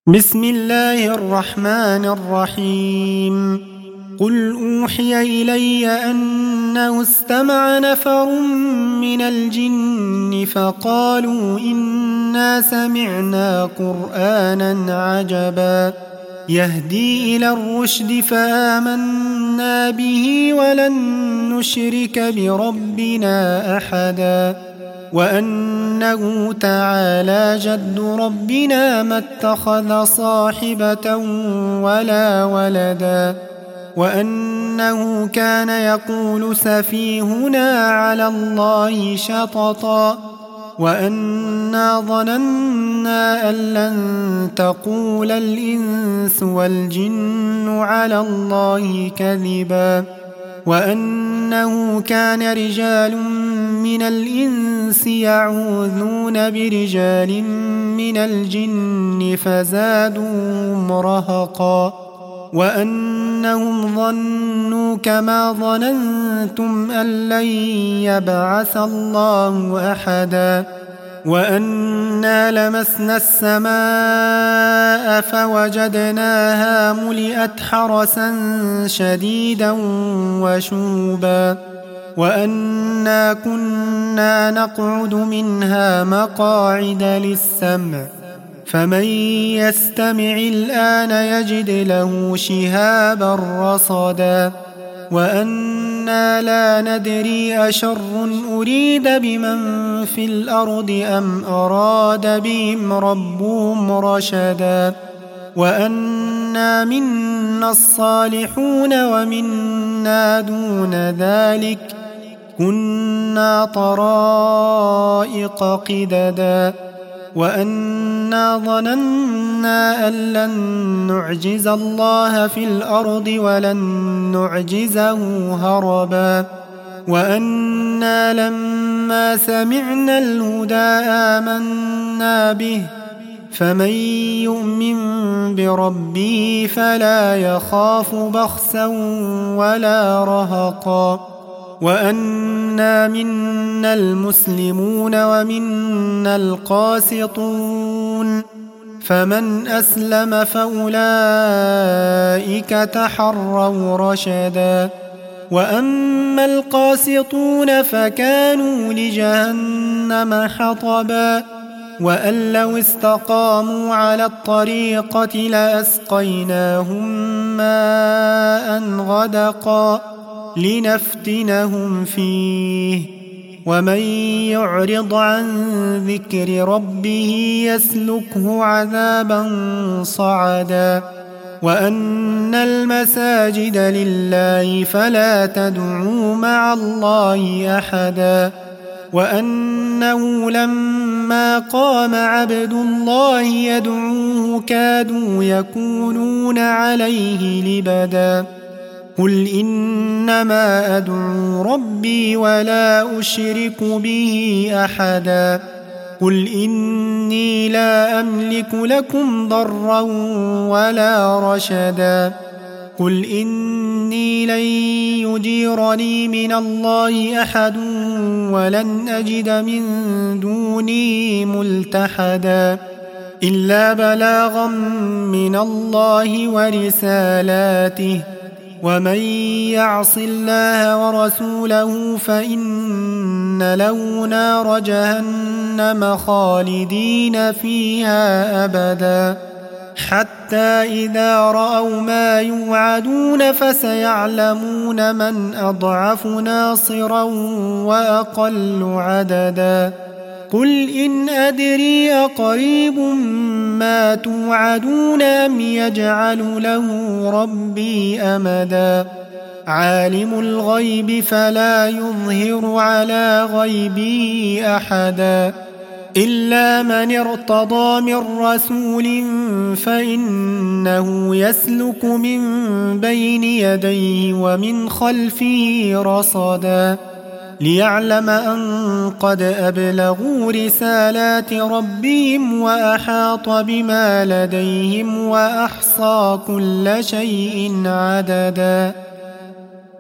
بسم الله الرحمن الرحيم. قل أوحي إلي أنه استمع نفر من الجن فقالوا إنا سمعنا قرآنا عجبا يهدي إلى الرشد فآمنا به ولن نشرك بربنا أحدا وأنه تعالى جد ربنا ما اتخذ صاحبة ولا ولدا وأنه كان يقول سفيهنا على الله شططا وأنا ظننا أن لن تقول الإنس والجن على الله كذبا وأنه كان رجال من الإنس يعوذون برجال من الجن فزادوهم رهقا وأنهم ظنوا كما ظننتم أن لن يبعث الله أحدا وأنا لمسنا السماء فوجدناها ملئت حرسا شديدا وشوبا وأنا كنا نقعد منها مقاعد للسمع فمن يستمع الآن يجد له شهابا رصدا وأنا لا ندري أشر أريد بمن في الأرض أم أراد بهم ربهم رشدا وأنا منا الصالحون ومنا دون ذلك كنا طرائق قددا وأنا ظننا أن لن نعجز الله في الأرض ولن نعجزه هربا وأنا لما سمعنا الهدى آمنا به فمن يؤمن بربه فلا يخاف بخسا ولا رهقا وأنا منا المسلمون ومنا القاسطون فمن أسلم فأولئك تحروا رشدا وأما القاسطون فكانوا لجهنم حطبا وأن لو استقاموا على الطريقة لأسقيناهم ماء غدقا لنفتنهم فيه ومن يعرض عن ذكر ربه يسلكه عذابا صعدا وأن المساجد لله فلا تدعوا مع الله أحدا وأنه لما قام عبد الله يدعوه كادوا يكونون عليه لبدا قل إنما أدعو ربي ولا أشرك به أحدا قل إني لا أملك لكم ضرا ولا رشدا قل إني لن يجيرني من الله أحد ولن أجد من دونه ملتحدا إلا بلاغا من الله ورسالاته ومن يعص الله ورسوله فإن له نار جهنم خالدين فيها أبدا حتى إذا رأوا ما يوعدون فسيعلمون من أضعف ناصرا وأقل عددا قل إن أدري أقريب ما توعدون أم يجعل له ربي أمدا عالم الغيب فلا يظهر على غيبه أحدا إلا من ارتضى من رسول فإنه يسلك من بين يديه ومن خلفه رصدا ليعلم أن قد أبلغوا رسالات ربهم وأحاط بما لديهم وأحصى كل شيء عددا